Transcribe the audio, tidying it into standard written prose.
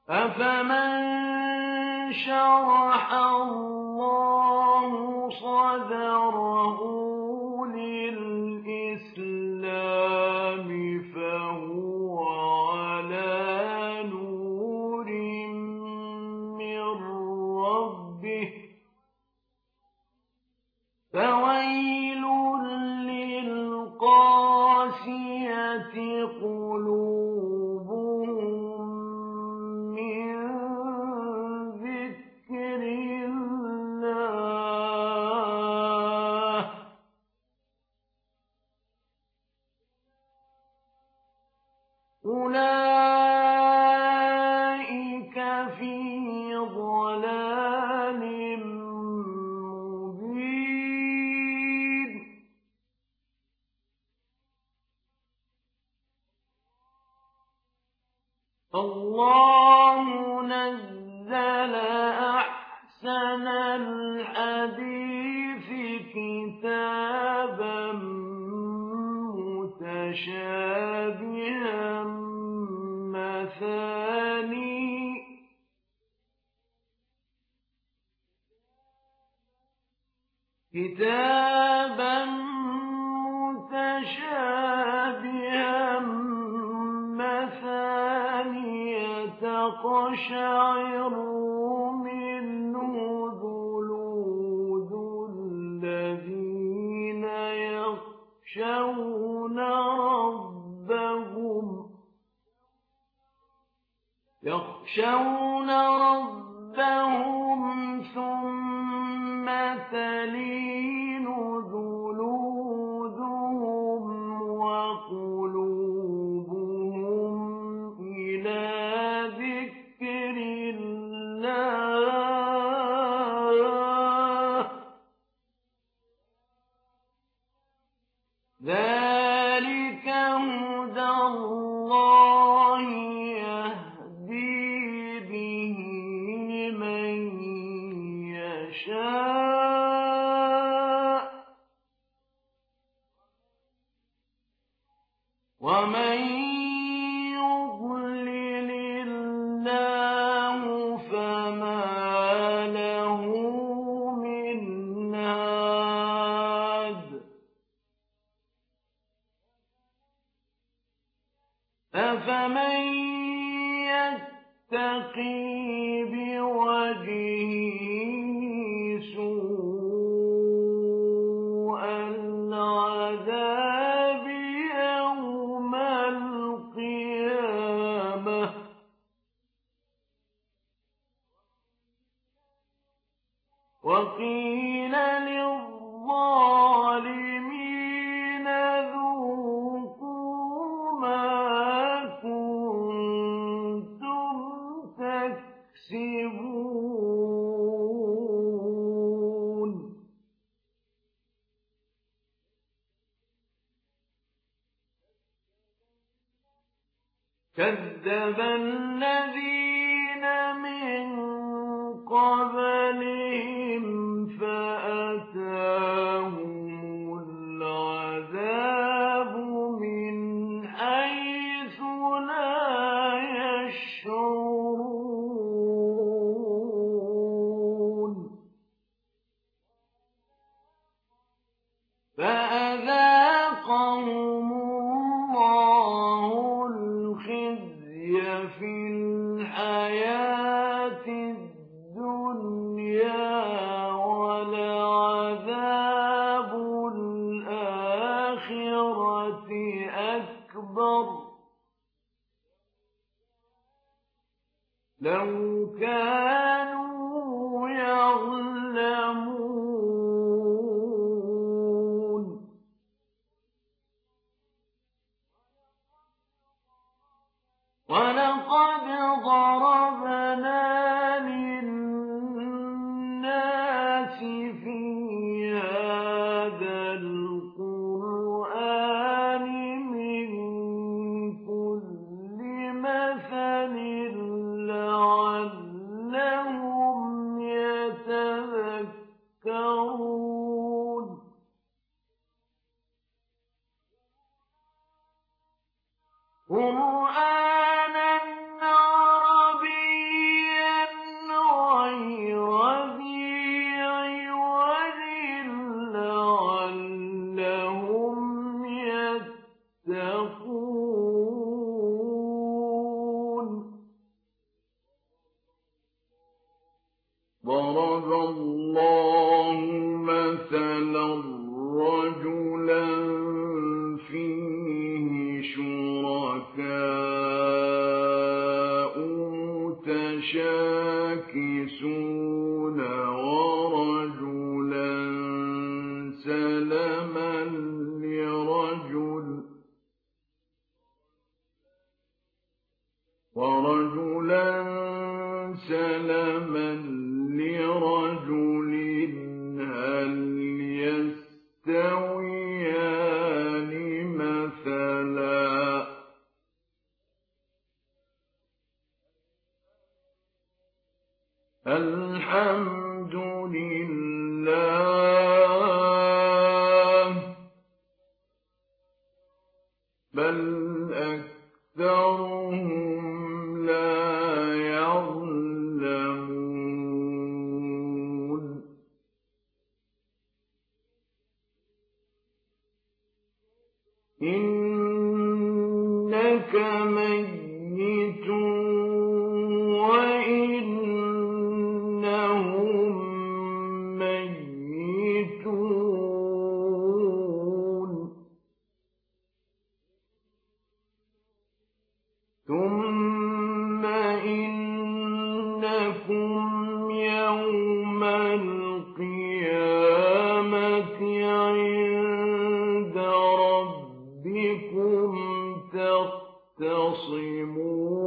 أفمن شرح الله صدره للإسلام فهو على نور من ربه فويل للقاسية قلوبهم من ذكر الله أولئك في ضلال مبين الله نزل أحسن الحديث كتابا متشابها مثانية تقشعر منه جلود الذين يخشون ربهم ثم تلين جلودهم وقلوبهم إلى ذكر الله ذلك هدى الله يهدي به من يشاء ومن يضلل الله فما له من هاد أفمن يتقي بوجهه سوء العذاب يوم القيامة وقيل للظالمين ذوقوا ما كنتم تكسبون كذب الذين من قبلهم فأتاهم العذاب من حيث لا يشعرون فأذاقهم الله الخزي في الحياة الدنيا ولعذاب الآخرة أكبر لو كانوا يعلمون ولقد ضربنا للناس في هذا القرآن من كل مثل لعلهم يتذكرون قرآنا يتشاكسون ورجلا سلما لرجل هل يستويان مثلا الحمد لله بل أكثرهم لا يعلمون إنك ميت وإنهم ميتون ثم إنكم يوم القيامة عند ربكم تختصمون